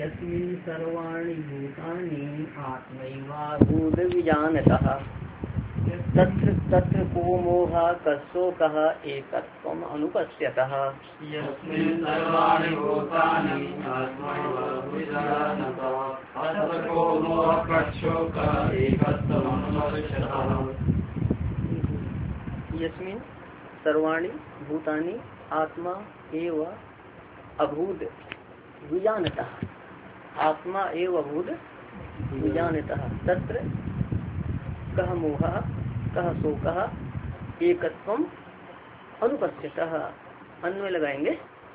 यस्मिन् सर्वाणि भूतानि आत्मैवाभूत विजानतः तत्र तत्र को मोहः कस्सोकः एकत्वम् अनुपश्यतः। यस्मिन् सर्वाणि भूतानि आत्मैवाभूत विजानतः तत्र को मोहः कस्सोकः एकत्वम् अनुपश्यतः। यस्मिन् सर्वाणि भूतानि आत्मा एव अभूत विजानतः आत्मा एव अभूत विजानतः तत्र कः मोहः कः शोकः एकत्वम् अनुपश्यतः। अन्वय लगाएंगे।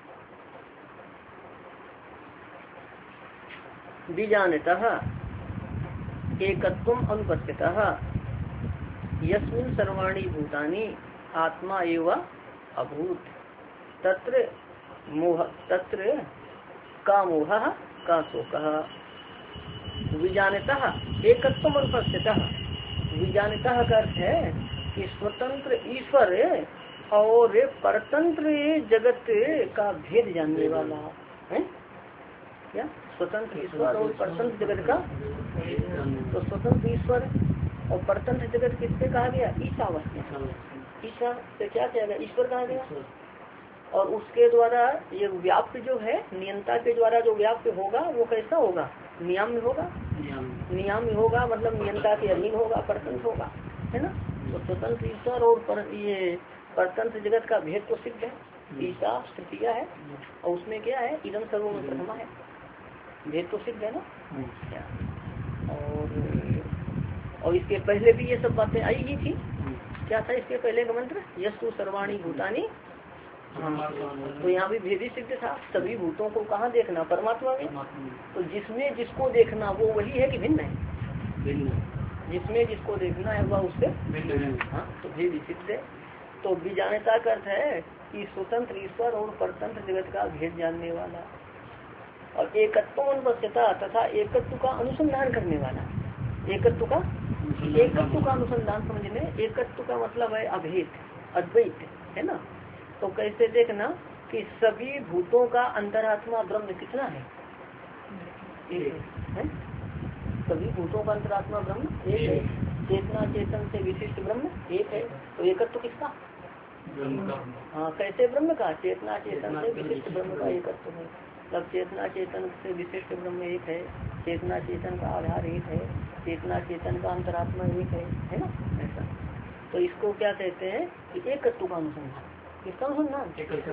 विजानतः एकत्वम् अनुपश्यतः यस्मिन् सर्वाणि भूतानि आत्मा एव अभूत तत्र मोह तत्र का मोहः का शोकः विजानतः एकत्वम् अनुपश्यतः। विजानतः का अर्थ है कि स्वतंत्र ईश्वर और परतंत्र जगत का भेद जानने वाला है। क्या स्वतंत्र ईश्वर और परतंत्र जगत का? तो स्वतंत्र ईश्वर और परतंत्र जगत किससे कहा गया? ईशावास्य। ईशा से क्या कहा गया? ईश्वर कहा गया। और उसके द्वारा ये व्याप्त जो है नियंता के द्वारा जो व्याप्त होगा वो कैसा होगा? नियम में होगा। नियम में होगा मतलब नियंता के अधीन होगा, परतंत्र होगा, है ना। तो स्वतंत्र ईश्वर और ये परतंत्र जगत का भेद तो सिद्ध है। ईशा तृतीया है और उसमें क्या है? इदम सर्वम प्रथमा है। भेद तो सिद्ध है ना। और इसके पहले भी ये सब बातें आई ही थी। क्या था इसके पहले का मंत्र? यस्तु सर्वाणि भूतानि। तो यहाँ भी भेद ही सिद्ध था। सभी भूतों को कहाँ देखना? परमात्मा में। तो जिसमें जिसको देखना वो वही है कि भिन्न है? जिसमें जिसको देखना है वह उससे भिन्न है। हाँ, तो भेद ही सिद्ध है। तो विजानता का अर्थ है कि स्वतंत्र ईश्वर और परतंत्र जगत का भेद जानने वाला और एकत्व अनुपस्थिता तथा एकत्व का अनुसंधान करने वाला। एकत्व का अनुसंधान समझने। एकत्व का मतलब है अभेद, अद्वैत, है ना। तो कैसे देखना कि सभी भूतों का अंतरात्मा ब्रह्म कितना है? एक है। सभी भूतों का अंतरात्मा ब्रह्म एक है। चेतना चेतन से विशिष्ट ब्रह्म एक है। तो एकत्व किसका? हाँ, कैसे ब्रह्म का? चेतना चेतन से विशिष्ट ब्रह्म का एकत्व है। तब चेतना चेतन से विशिष्ट ब्रह्म एक है। चेतना चेतन का आधार एक है। चेतना चेतन का अंतरात्मा एक है ना। ऐसा तो इसको क्या कहते हैं कि एकत्व का अनुसंधान। किसका अनुसंधान?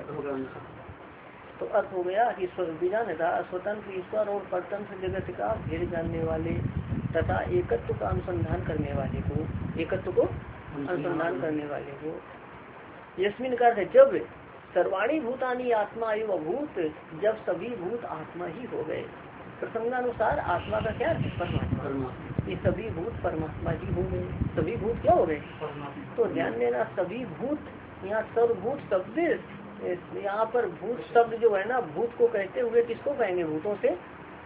तो अर्थ हो गया कि विजानता स्वतंत्र ईश्वर और परतंत्र जगत का भेद जानने वाले तथा एकत्व का अनुसंधान करने वाले को, एकत्व को अनुसंधान करने वाले को। यस्मिन का अर्थ है जब सर्वाणी भूतानी आत्मा एव अभूत, जब सभी भूत आत्मा ही हो गए। प्रसंगानुसार आत्मा का क्या है? परमात्मा। ये सभी भूत परमात्मा ही हो गए। सभी भूत क्या हो गए? तो ध्यान देना सभी भूत, यहाँ सर्वभूत शब्द, यहाँ पर भूत शब्द जो है ना, भूत को कहते हुए किसको कहेंगे? भूतों के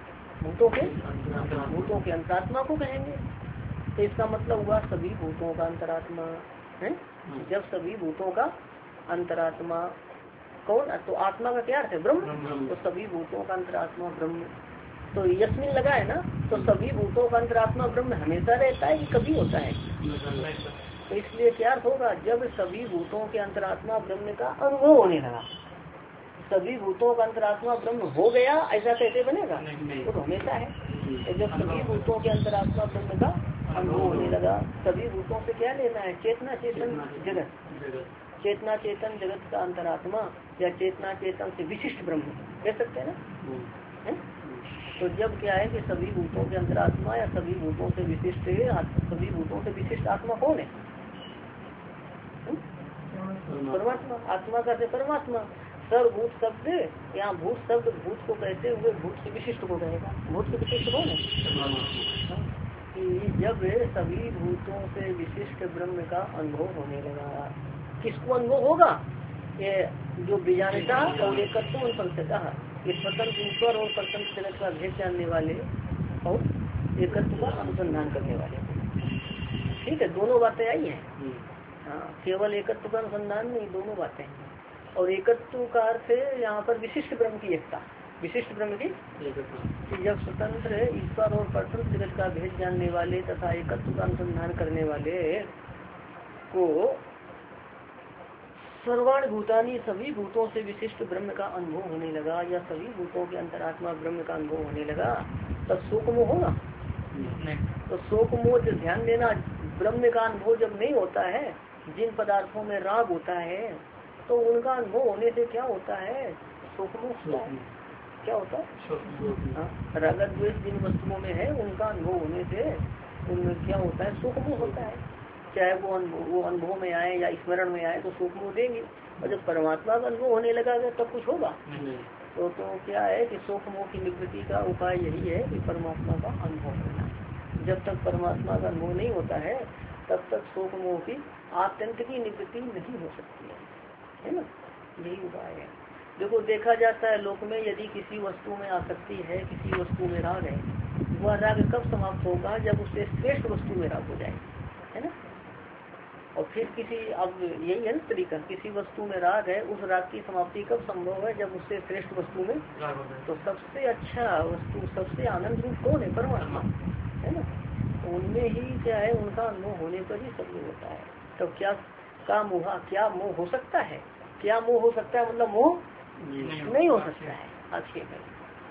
अंतरात्मा को कहेंगे। तो इसका मतलब हुआ सभी भूतों का अंतरात्मा है। जब सभी भूतों का अंतरात्मा कौन? तो आत्मा का क्या अर्थ है? ब्रह्म। तो सभी भूतों का अंतरात्मा ब्रह्म। तो यस्मिन लगा है ना, तो सभी भूतों का अंतरात्मा ब्रह्म हमेशा रहता है कि कभी होता है? तो इसलिए क्या अर्थ होगा? जब सभी भूतों के अंतरात्मा ब्रह्म का अनुभव होने लगा। सभी भूतों का अंतरात्मा ब्रह्म हो गया ऐसा कैसे बनेगा? वो तो हमेशा है। तो जब सभी भूतों के अंतरात्मा ब्रह्म का अनुभव होने लगा, सभी भूतों से क्या लेना है? चेतना चेतन जगत। चेतना चेतन जगत का अंतरात्मा या चेतना चेतन से विशिष्ट ब्रह्म कह सकते हैं ना। तो जब क्या है कि सभी भूतों के अंतरात्मा या सभी भूतों से विशिष्ट, सभी भूतों से विशिष्ट आत्मा कौन है? परमात्मा। आत्मा का परमात्मा। सर्वभूत शब्द, यहाँ भूत शब्द भूत को कहते हुए भूत से विशिष्ट को कहेगा। भूत से विशिष्ट कौन है? कि जब सभी भूतों से विशिष्ट ब्रह्म का अनुभव होने लगा, किसको अनुभव होगा? ये जो विजानता और एकत्व अनुपस्थिता, ये स्वतंत्र ईश्वर और परतंत्र जगत का भेद जानने वाले और एकत्व का अनुसंधान करने वाले। ठीक है, दोनों बातें आई हैं। हाँ, केवल एकत्व का अनुसंधान नहीं, दोनों बातें हैं। और एकत्व का अर्थ है यहाँ पर विशिष्ट ब्रह्म की एकता। विशिष्ट ब्रह्म की कि जब स्वतंत्र ईश्वर और परतंत्र जगत का भेद जानने वाले तथा एकत्व का अनुसंधान करने वाले को सर्वाण भूतानी सभी भूतों से विशिष्ट ब्रह्म का अनुभव होने लगा या सभी भूतों के अंतरात्मा ब्रह्म का अनुभव होने लगा, तब शोक मोह होगा। तो शोक मोह ध्यान देना, ब्रह्म का अनुभव जब नहीं होता है, जिन पदार्थों में राग होता है तो उनका अनुभव होने से क्या होता है, शोक मोह होता है। क्या होता है? राग द्वेष जिन वस्तुओं में है उनका अनुभव होने से उनमें क्या होता है, शोक मोह होता है। चाहे वो अनुभव में आए या स्मरण में आए तो शोक मोह देंगे। और जब परमात्मा का अनुभव होने लगा तब कुछ होगा। तो क्या है कि शोक मोह की निवृत्ति का उपाय यही है कि परमात्मा का अनुभव होना। जब तक परमात्मा का अनुभव नहीं होता है तब तक शोक मोह की आत्यंत की निवृत्ति नहीं हो सकती है ना। यही उपाय है। देखो देखा जाता है लोक में, यदि किसी वस्तु में आसक्ति है, किसी वस्तु में राग है, वह राग कब समाप्त होगा, जब उससे श्रेष्ठ वस्तु में राग हो जाए, है ना। और फिर किसी, अब यही है ना तरीका, किसी वस्तु में राग है, उस राग की समाप्ति कब संभव है, जब उससे श्रेष्ठ वस्तु में। तो सबसे अच्छा वस्तु, सबसे आनंद रूप कौन है, परमात्मा, है ना। तो उनमें ही क्या है, उनका अनुभव होने पर ही सब होता है। तो क्या का मोह, क्या मोह हो सकता है, क्या मोह हो सकता है, मतलब मोह नहीं हो सकता है। आक्षेप है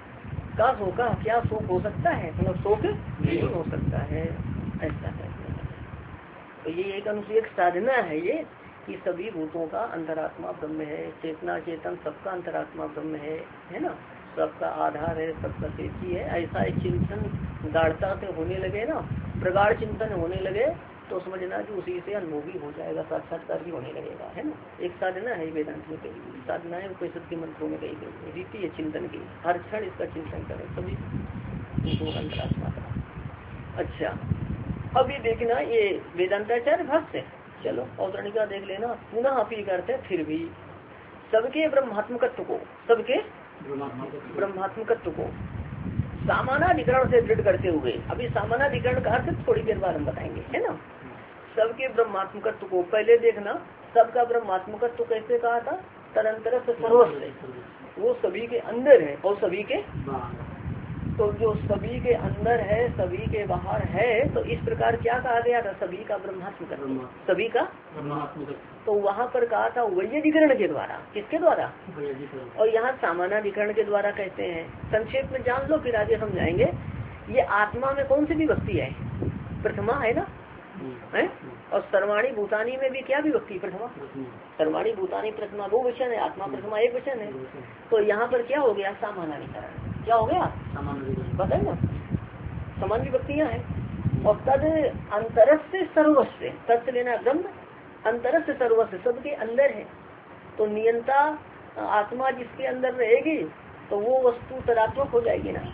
का शोक, क्या शोक हो सकता है, मतलब शोक नहीं हो सकता है, ऐसा है। तो ये एक साधना है ये कि सभी भूतों का अंतरात्मा ब्रह्म है, चेतना चेतन सबका अंतरात्मा ब्रह्म है ना, सबका आधार है, सबका शेषी है। ऐसा एक चिंतन गाढ़ता से होने लगे ना, प्रगाढ़ चिंतन होने लगे तो समझना कि उसी से अनुभवी हो जाएगा, साक्षात्कार भी होने लगेगा, है ना। एक साधना है वेदांत में कही, साधना है उपनिषद के मंत्रों में कही गई रीति है चिंतन की, हर क्षण इसका चिंतन करें सभी अंतरात्मा का। अच्छा, अभी देखना ये वेदांताचार्य भाष्य, चलो अवतरणिका देख लेना। पुनः अपी करते फिर भी सबके ब्रह्मात्मकत्व को, सबके ब्रह्मात्मकत्व को सामानाधिकरण से दृढ़ करते हुए, अभी सामानाधिकरण का अर्थ थोड़ी देर बाद हम बताएंगे, है ना। सबके ब्रह्मात्मकत्व को पहले देखना, सबका ब्रह्मात्मकत्व कैसे कहा था, तदंतर से सर्वस्व, वो सभी के अंदर है और सभी के, तो जो सभी के अंदर है सभी के बाहर है, तो इस प्रकार क्या कहा गया था, सभी का ब्रह्मात्मकत्व, सभी का। तो वहाँ पर कहा था वैयधिकरण के द्वारा, किसके द्वारा, और यहाँ सामानाधिकरण के द्वारा कहते हैं। संक्षेप में जान लो फिर आगे समझाएंगे। ये आत्मा में कौन सी विभक्ति है, प्रथमा है ना, है। और सर्वाणी भूतानी में भी क्या विभक्ति, प्रथमा। सर्वाणी भूतानी प्रथमा दो वचन है, आत्मा प्रथमा एक वचन है। तो यहाँ पर क्या हो गया, सामानाधिकरण, क्या हो गया, बताए ना, समान विभक्तियाँ हैं। और तद अंतरस से सर्वस्व, तत् लेना ब्रह्म, अंतरस से सर्वस्व सबके अंदर है। तो नियंता आत्मा जिसके अंदर रहेगी तो वो वस्तु तदात्मक हो जाएगी ना।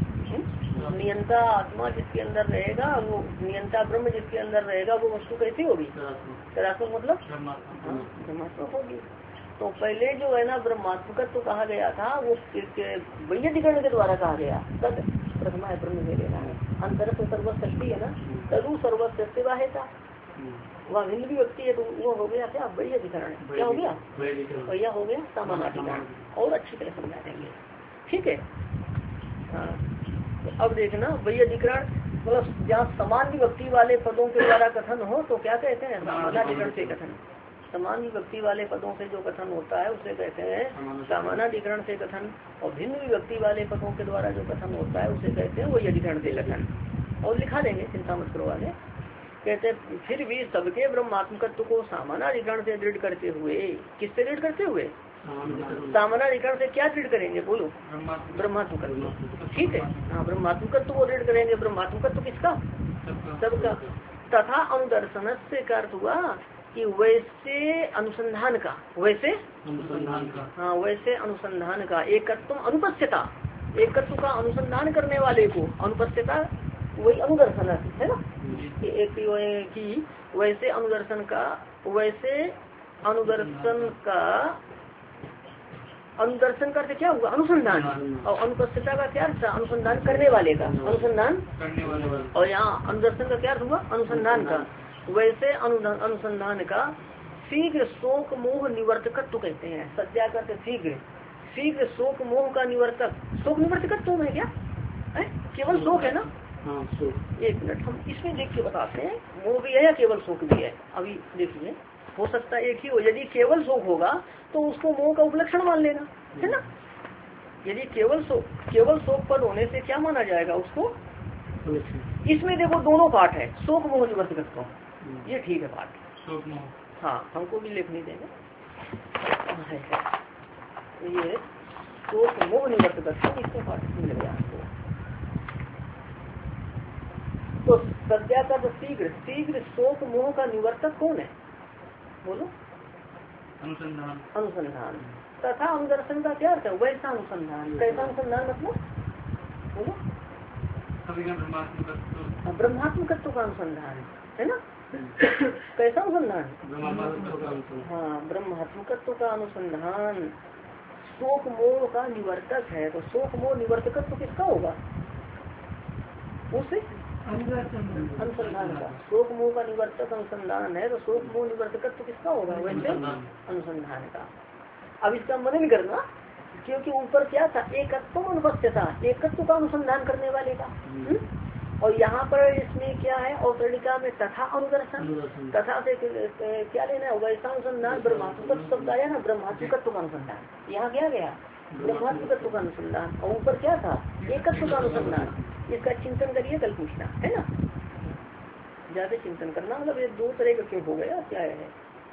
नियंता आत्मा जिसके अंदर रहेगा, वो नियंता ब्रह्म जिसके अंदर रहेगा, वो वस्तु कैसी होगी, तदात्मक, मतलब ब्रह्मात्मक होगी। तो पहले जो है ना ब्रह्मात्मकत्व तो कहा गया था, वो वैयधिकरण के द्वारा कहा गया, तद प्रथमा है ब्रह्म में लेना है, अंतर से सर्वशक्ति है ना, तदु सर्वशक्ति वाहेता, वह भिन्न भी व्यक्ति है, तो वो हो गया क्या, वैयधिकरण, क्या हो गया, वैया हो गया सामानाधिकरण। और अच्छी तरह समझा देंगे, ठीक है। हाँ, तो अब देखना वैयधिकरण मतलब जहाँ समान विभक्ति वाले पदों के द्वारा कथन हो तो क्या कहते हैं, सामानाधिकरण से कथन। समान विभक्ति वाले पदों से जो कथन होता है उसे कहते हैं सामानाधिकरण से कथन, और भिन्न विभक्ति वाले पदों के द्वारा जो कथन होता है उसे कहते हैं वैयधिकरण से कथन। और लिखा देंगे, चिंता मत करो आगे। कहते हैं फिर भी सबके ब्रह्मात्मकत्व को सामानाधिकरण से दृढ़ करते हुए, किससे दृढ़ करते हुए, सामानाधिकरण से क्या दृढ़ करेंगे, बोलो, ब्रह्मात्मकत्व, ठीक है। हाँ, ब्रह्मात्मकत्व को दृढ़ करेंगे। ब्रह्मात्मकत्व किसका, सबका। तथा अनुदर्शन से का अर्थ हुआ कि वैसे अनुसंधान का, वैसे अनुसंधान का, हाँ वैसे अनुसंधान का, एकत्व अनुपस्थिता, एकत्व का अनुसंधान करने वाले को, अनुपस्थिता वही अनुदर्शन है ना, एक की वैसे अनुदर्शन का, वैसे अनुदर्शन का, अनुदर्शन का अर्थ क्या हुआ, अनुसंधान, और अनुपस्थिता का क्या अर्थ, अनुसंधान करने वाले का, अनुसंधान करने वाले, और यहाँ अनुदर्शन का क्या अर्थ हुआ, अनुसंधान का, वैसे अनुसंधान का शीघ्र शोक मोह निवर्तकत्व कहते हैं। सत्या करते शीघ्र, शीघ्र शोक मोह का निवर्तक, शोक निवर्तक तुम है क्या है? केवल शोक है ना? एक मिनट हम इसमें देख के बताते हैं, मोह भी है या केवल शोक भी है। अभी देखिए, हो सकता है एक ही हो। यदि केवल शोक होगा तो उसको मोह का उपलक्षण मान लेना, है ना। यदि केवल शोक पद होने से क्या माना जाएगा उसको? इसमें देखो दोनों पाठ है, शोक मोह निवर्तकत्व, ये ठीक है पाठ, शोक मोह। हाँ हमको भी लिखने देंगे। ये शोक मोह निवर्तकत्व, इसका पाठ मिल गया आपको। तो सद्या का शीघ्र शोक मोह का निवर्तक कौन है? बोलो। अनुसंधान तथा अनुदर्शन का क्या अर्थ है? वैसा अनुसंधान। कैसा अनुसंधान मतलब? बोलो। ब्रह्मात्मकत्व का अनुसंधान है ना। कैसा अनुसंधान? हाँ, ब्रह्मात्मकत्व का अनुसंधान शोक मोह का निवर्तक है। तो शोक मोह निवर्तकत्व किसका होगा? उस अनुसंधान का। शोक मोह का निवर्तक अनुसंधान है, तो शोक मोह निवर्तकत्व किसका होगा? वैसे अनुसंधान का। अब इसका मनन करना, क्योंकि ऊपर क्या था? एकत्व अनुपस्थित था, एकत्व का अनुसंधान करने वाले का। और यहाँ पर इसमें क्या है? औतरणिका में तथा अनुदर्शन, तथा से क्या लेना है? वैसा अनुसंधान ब्रह्मात्मकत्व शब्द आया ना, ब्रह्मात्मकत्व का अनुसंधान। यहाँ क्या गया? ब्रह्मात्मकत्व का अनुसंधान। और ऊपर क्या था? एकत्व का अनुसंधान। इसका चिंतन करिए, कल पूछना है ना, ज्यादा चिंतन करना। मतलब ये दो तरह का क्यों हो गया, क्या है?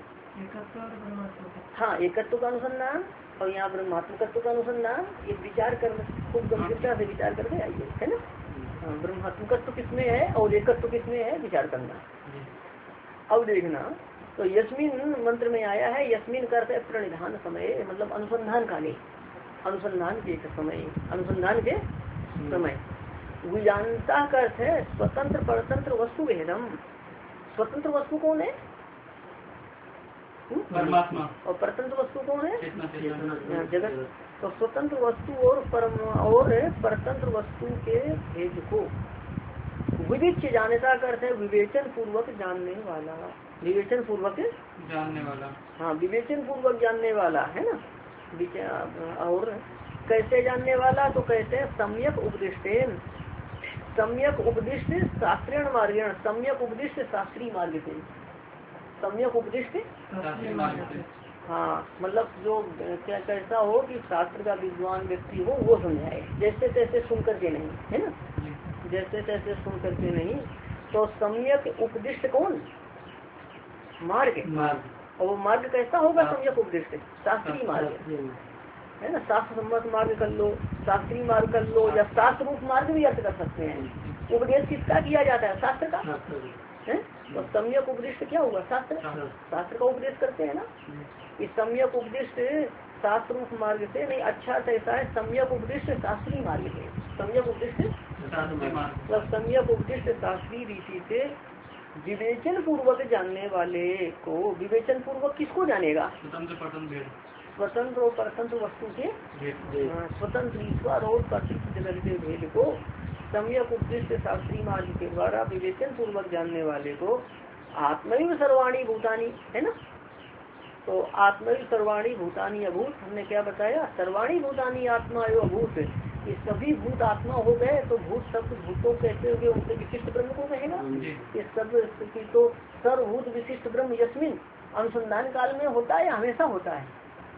हाँ, एकत्व का अनुसंधान और यहाँ ब्रह्मात्मकत्व का अनुसंधान। ये विचार कर, खूब गंभीरता से विचार करके आइए, है ना। हाँ, ब्रह्मात्मकत्व किसमें है और एकत्व किसमें है, विचार करना। अब देखना, तो यस्मिन मंत्र में आया है, यस्मिन का अर्थ है प्रणिधान समय, मतलब अनुसंधान काले, अनुसंधान के समय, अनुसंधान के समय। विजानता का अर्थ है स्वतंत्र परतंत्र वस्तु भेदम। स्वतंत्र वस्तु कौन है? परमात्मा। और परतंत्र वस्तु कौन है? जगत। तो स्वतंत्र वस्तु और परतंत्र वस्तु के भेद को विवेच्य जानता का अर्थ है विवेचन पूर्वक जानने वाला। विवेचन पूर्वक जानने वाला, हाँ, विवेचन पूर्वक जानने वाला, है ना। और कैसे जानने वाला? तो कहते हैं सम्यक उपदिष्टेन, सम्यक उपदिष्ट शास्त्रीय मार्गेण, सम्यक उपदिष्ट शास्त्रीय मार्ग से, सम्यक उपदिष्ट शास्त्रीय मार्ग से। हाँ, मतलब जो क्या कैसा हो कि शास्त्र का विद्वान व्यक्ति हो वो समझाए, जैसे तैसे सुन करके नहीं, है ना, जैसे तैसे सुन करके नहीं। तो सम्यक उपदिष्ट कौन? मार्ग। और वो मार्ग कैसा होगा? सम्यक उपदिष्ट शास्त्रीय मार्ग, है ना। शास्त्र सम्मत मार्ग कर लो, शास्त्रीय मार्ग कर लो, या शास्त्र रूप मार्ग भी अर्थ कर सकते हैं। उपदेश किसका किया जाता है? शास्त्र का, है। तो सम्यक उपदिष्ट क्या होगा? शास्त्र, शास्त्र का उपदेश करते हैं ना। इस सम्यक उपदिष्ट शास्त्र रूप मार्ग से नहीं, अच्छा ऐसा है सम्यक उपदिष्ट शास्त्रीय मार्ग से। सम्यक उपदिष्ट मतलब सम्यक उपदिष्ट शास्त्रीय रीति से विवेचन पूर्वक जानने वाले को, विवेचन पूर्वक किसको जानेगा? स्वतंत्र और परतंत्र वस्तु के, स्वतंत्र ईश्वर और परतंत्र जगत के भेद को सम्यक उपदिष्ट शास्त्रीय मार्ग के द्वारा विवेचन पूर्वक जानने वाले को आत्मैव सर्वाणी भूतानी, है ना। तो आत्मैव सर्वाणी भूतानी अभूत, हमने क्या बताया? सर्वाणी भूतानी आत्मा एवं अभूत, ये सभी भूत आत्मा हो गए। तो भूत शब्द भूतों कैसे हो गए? उनसे विशिष्ट ब्रह्म को कहेगा। इस सब की तो सर्वभूत विशिष्ट ब्रह्म यस्मिन अनुसंधान काल में होता है, हमेशा होता है,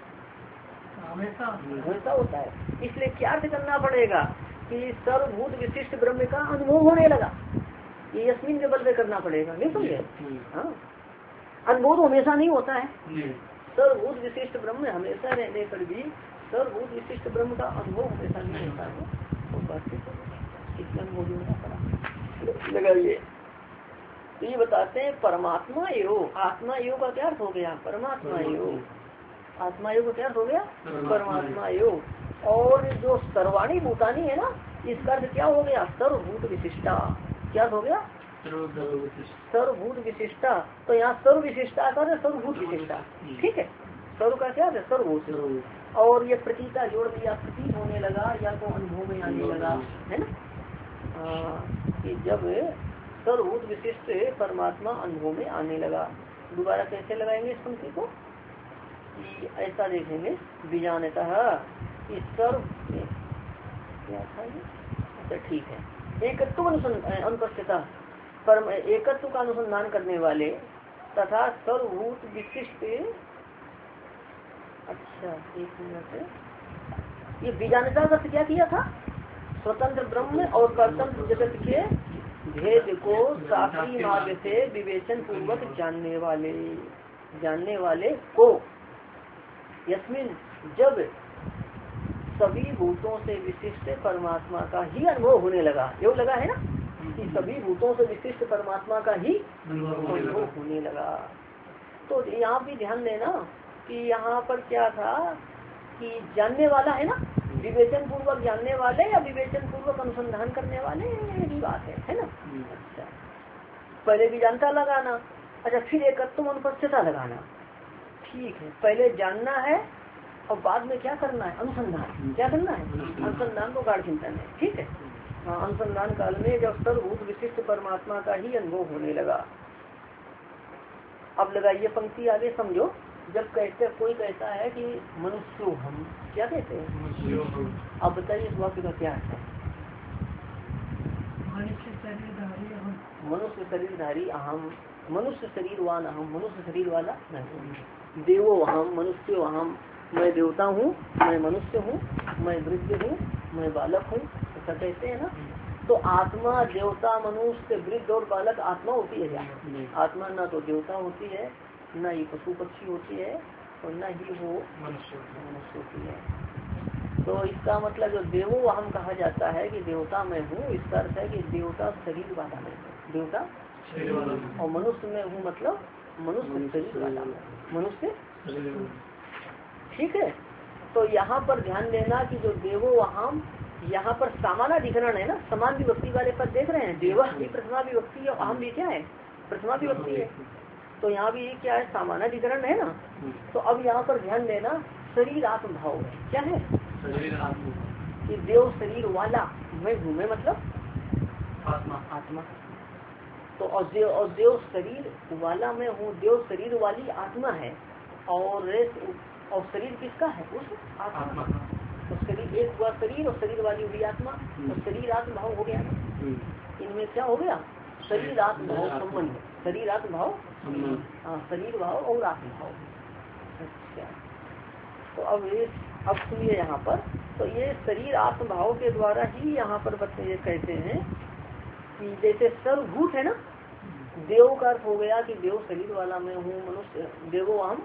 हमेशा होता है। इसलिए क्या अर्थ करना पड़ेगा कि सर्वभूत विशिष्ट ब्रह्म का अनुभव होने लगा, ये यस्मिन के बल में करना पड़ेगा, नहीं समझे? हाँ, अनुभव तो हमेशा नहीं होता है। सर्वभूत विशिष्ट ब्रह्म हमेशा रहने पर भी सर्वभूत विशिष्ट ब्रह्म का अनुभव हमेशा नहीं होता है। तो बात इसमें अनुभव होना पड़ा लगाइए। तो ये बताते हैं परमात्मा योग, आत्मा योग का क्या अर्थ हो गया? परमात्मा योग। आत्मा योग का क्या अर्थ हो गया? परमात्मा योग। और जो सर्वाणी भूतानी है ना, इसका अर्थ क्या हो गया? सर्वभूत विशिष्टा। क्या हो गया? सर्वभूत विशिष्टा। तो यहाँ सर्व विशिष्टा कर सर्वभूत विशिष्टा, ठीक है। सर्व का क्या है? सर्वभूत। और ये प्रतीता जोड़ दिया, प्रतीत होने लगा या तो अनुभव में आने लगा, है ना। कि जब सर्वभूत विशिष्ट परमात्मा अनुभव में आने लगा। दोबारा कैसे लगाएंगे इस पंक्ति को? कि ऐसा देखेंगे, बीजानतः कि सर्व क्या था ये? अच्छा ठीक है, एकत्व अनुपस्थिता एकत्व का अनुसंधान करने वाले तथा सर्वभूत विशिष्ट। अच्छा एक मिनट, ये बीजानता का क्या किया था? स्वतंत्र ब्रह्म और परतंत्र जगत के भेद को शास्त्रीय मार्ग से विवेचन पूर्वक जानने वाले को यस्मिन जब सभी भूतों से विशिष्ट परमात्मा का ही अनुभव होने लगा, योग लगा है ना कि सभी भूतों से विशिष्ट परमात्मा का ही अनुभव होने लगा। तो यहाँ भी ध्यान देना कि यहाँ पर क्या था कि जानने वाला है ना, विवेचन पूर्वक जानने वाले या विवेचन पूर्वक अनुसंधान करने वाले, यही बात है ना। अच्छा पहले भी जानता लगाना, अच्छा फिर एकत्व अनुपस्थिता लगाना, ठीक है। पहले जानना है और बाद में क्या करना है? अनुसंधान। क्या करना है? अनुसंधान को गाढ़ चिंतन है, ठीक है। हाँ, अनुसंधान काल में जब सर्वभूत विशिष्ट परमात्मा का ही अनुभव होने लगा। अब लगाइए पंक्ति आगे समझो। जब कहते कोई कहता है कि मनुष्य हम, क्या कहते हैं? अब बताइए इस वाक्य का क्या है? मनुष्य शरीरधारी अहम, मनुष्य शरीरवान अहम, मनुष्य शरीर वाला नहीं। देवो अहम, मनुष्य अहम, मैं देवता हूँ, मैं मनुष्य हूँ, मैं वृद्ध हूँ, मैं बालक हूँ, ऐसा कहते हैं ना। तो आत्मा, देवता, मनुष्य, वृद्ध और बालक आत्मा होती है क्या? आत्मा ना तो देवता होती है, न ही पशु पक्षी होती है, और न ही वो मनुष्य होती है। तो इसका मतलब जो देवो अहम कहा जाता है कि देवता मैं हूँ, इसका अर्थ है कि देवता शरीर वाला मैं हूँ, देवता और मनुष्य में हूँ, मतलब मनुष्य शरीर वाला, मनुष्य, ठीक है। तो यहाँ पर ध्यान देना कि जो देवो अहम, यहाँ पर सामान्य अधिकरण है ना, समान विभक्ति वाले पद देख रहे हैं। देव भी प्रथमा विभक्ति है, अहम भी क्या है? प्रथमा विभक्ति है। तो यहाँ भी क्या है? सामान्य अधिकरण है ना। तो अब यहाँ पर ध्यान देना, शरीर आत्म भाव है, क्या है? कि देव शरीर वाला मैं हूँ, मैं मतलब आत्मा। तो और देव शरीर वाला मैं हूँ, देव शरीर वाली आत्मा है। और शरीर किसका है? उस आत्मा। तो शरीर एक हुआ शरीर, और शरीर वाली हुई आत्मा। तो शरीर आत्म भाव हो गया ना। इनमें क्या हो गया? शरीर आत्म भाव संबंध, शरीर आत्म भाव, हाँ शरीर भाव और आत्म भाव। अच्छा तो अब सुनिए यहाँ पर, तो ये शरीर आत्म भाव के द्वारा ही यहाँ पर ये कहते हैं कि जैसे सर्वभूत है ना, देव का अर्थ हो गया कि देव शरीर वाला मैं हूँ, मनुष्य देवो अहम,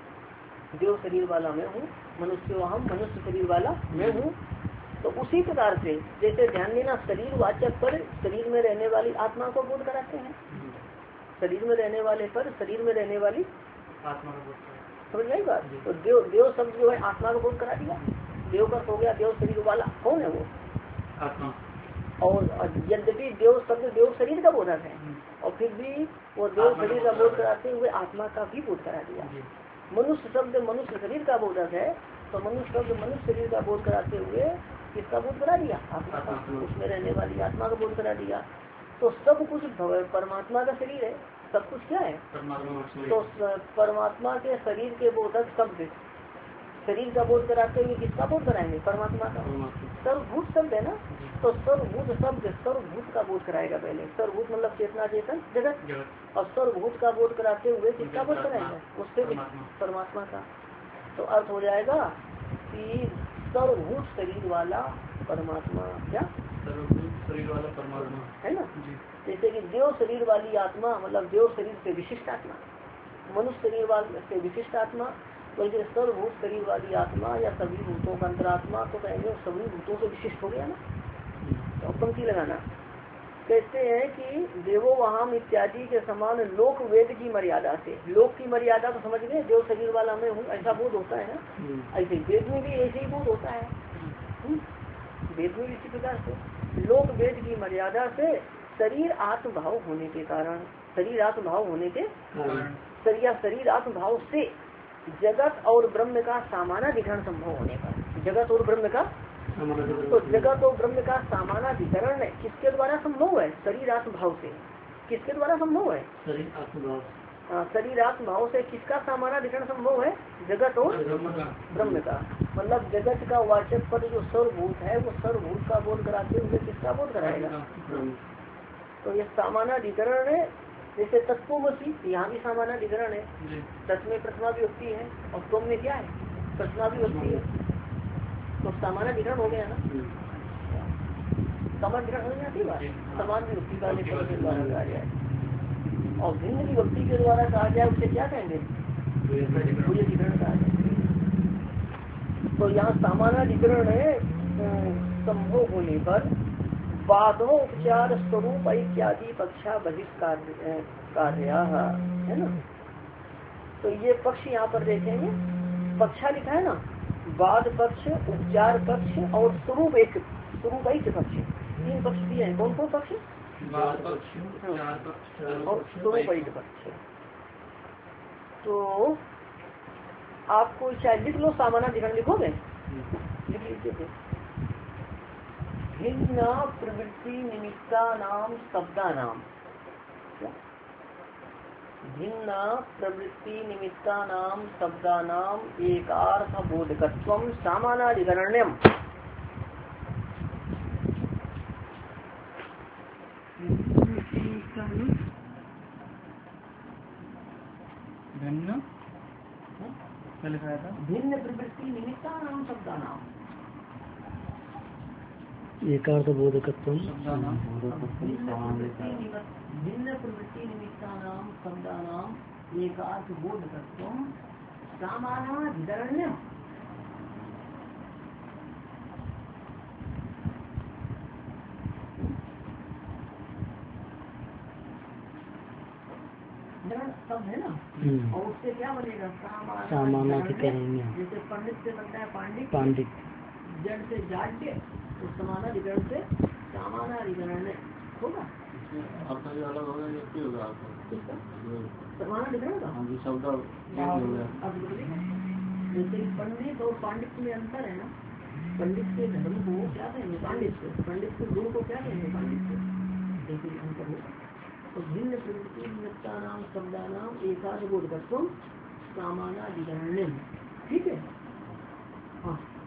देव शरीर वाला मैं हूँ, मनुष्य अहम, मनुष्य शरीर वाला मैं हूँ। तो उसी प्रकार से जैसे ध्यान देना, शरीर वाचक पर शरीर में रहने वाली आत्मा को बोध कराते हैं, शरीर में रहने वाले पर शरीर में रहने वाली आत्मा को बोध, समझ गई बात। तो देव शब्द जो है आत्मा को बोध करा दिया। देव का हो गया देव शरीर वाला, कौन है वो? आत्मा। और यद्यपि देव शब्द देव शरीर का बोधक है, और फिर भी वो देव शरीर का बोध कराते हुए आत्मा का भी बोध करा दिया। मनुष्य शब्द मनुष्य शरीर का बोधक है, तो मनुष्य शब्द मनुष्य शरीर का बोध कराते हुए किसका बोध करा दिया? आत्मा का, उसमें रहने वाली आत्मा का बोध करा दिया। तो सब कुछ परमात्मा का शरीर है, सब कुछ क्या है? तो परमात्मा के शरीर के बोधक शब्द शरीर का बोध कराते हुए किसका बोध कराएंगे? परमात्मा का। सर्वभूत शब्द है ना, तो सर्वभूत शब्द सर्वभूत का बोध कराएगा पहले। सर्वभूत मतलब चेतना चेतन जगत, और सर्वभूत का बोध कराते हुए किसका बोध कराएगा? उससे परमात्मा का। तो अर्थ हो जाएगा कि सर्वभूत शरीर वाला परमात्मा, क्या सर्वभूत शरीर वाला परमात्मा है ना। जैसे कि देव शरीर वाली आत्मा मतलब देव शरीर से विशिष्ट आत्मा, मनुष्य शरीर वाले से विशिष्ट आत्मा, बल्कि सर्वभूत शरीर वाली आत्मा या सभी भूतों का अंतरात्मा, तो कहेंगे सभी भूतों से विशिष्ट हो गया ना। तो पंक्ति लगाना, कहते हैं कि देवो वहाम इत्यादि के समान लोक वेद की मर्यादा से, लोक की मर्यादा तो समझ गए, देव शरीर वाला मैं हूँ ऐसा बोध होता है ना। ऐसे वेद में भी ऐसे ही बोध होता है, वेद में भी इसी प्रकार से लोक वेद की मर्यादा से शरीर आत्म भाव होने के कारण, शरीर आत्म भाव होने के शरीर आत्म भाव से जगत और ब्रह्म का सामानाधिकरण संभव होने पर, जगत और ब्रह्म का, तो जगत और ब्रह्म का सामानाधिकरण किसके द्वारा संभव है? शरीर आत्म भाव से। किसके द्वारा संभव है? शरीर आत्म भाव। शरीरात्म भाव से किसका सामानाधिकरण संभव है? जगत और ब्रह्म का। मतलब जगत का वाचक पद जो सर्वभूत है वो सर्वभूत का बोध कराते हुए किसका बोध कराएगा? तो ये सामानाधिकरण है। जैसे तत्वमसी, यहाँ भी सामानाधिकरण है। तत् में प्रथमा विभक्ति है और तुम में क्या है? प्रथमा विभक्ति है। तो सामानाधिकरण हो गया ना। समानाधिकरण हो जाती बात, समान विभक्ति वाले पद के द्वारा कहा जाए और भिन्न विभक्ति के द्वारा कहा जाए उसे क्या कहेंगे? द्वैधिकरण कहा जाए। तो यहाँ सामानाधिकरण है संभव होने पर बाधोपचार स्वरूप इत्यादि पक्षा बहिष्कार्य है ना। तो ये पक्ष यहाँ पर देखेंगे, पक्षा लिखा है ना, बाद पक्ष, उपचार पक्ष और स्वरूप एक पक्ष, 3 पक्ष दिए हैं। कौन कौन पक्ष? और स्वरूप एक पक्ष। तो आपको चाहे लिख लो, सामानाधिकरण लिखोगे, लिख लीजिए। भिन्न प्रवृत्ति निमित्ता नाम शब्दा नाम, भिन्न प्रवृत्ति निमित्ता नाम शब्दा नाम एकार्थ बोधकत्वम सामानाधिकरण्यम। भिन्न क्या लिखाया था? भिन्न प्रवृत्ति निमित्ता नाम शब्दा नाम एकार्थ बोधकत्वम भिन्न प्रवृत्ति निमित्ता नाम शब्दा नाम एकार्थ बोधकत्वम सामानाधिकरण्यम। शब्द है ना, और उससे क्या बनेगा? सामानाधिकरण्य। जैसे पंडित से बनता है पांडित, जड़ से जाड्य, तो समानाधिकरण से सामानाधिकरण होगा। अलग होगा या क्या होगा? समानाधिकरण का शब्द जैसे पंडित और पांडित्य में अंतर है ना। पंडित के धर्म को क्या कहेंगे? पांडित्य। पंडित के गुण को क्या कहेंगे? पांडित्य। जैसे अंतर होगा। तो भिन्न प्रवृत्ति निमित्ता नाम शब्दा नाम एकार्थ बोधकत्वम सामानाधिकरण। ठीक है। हाँ।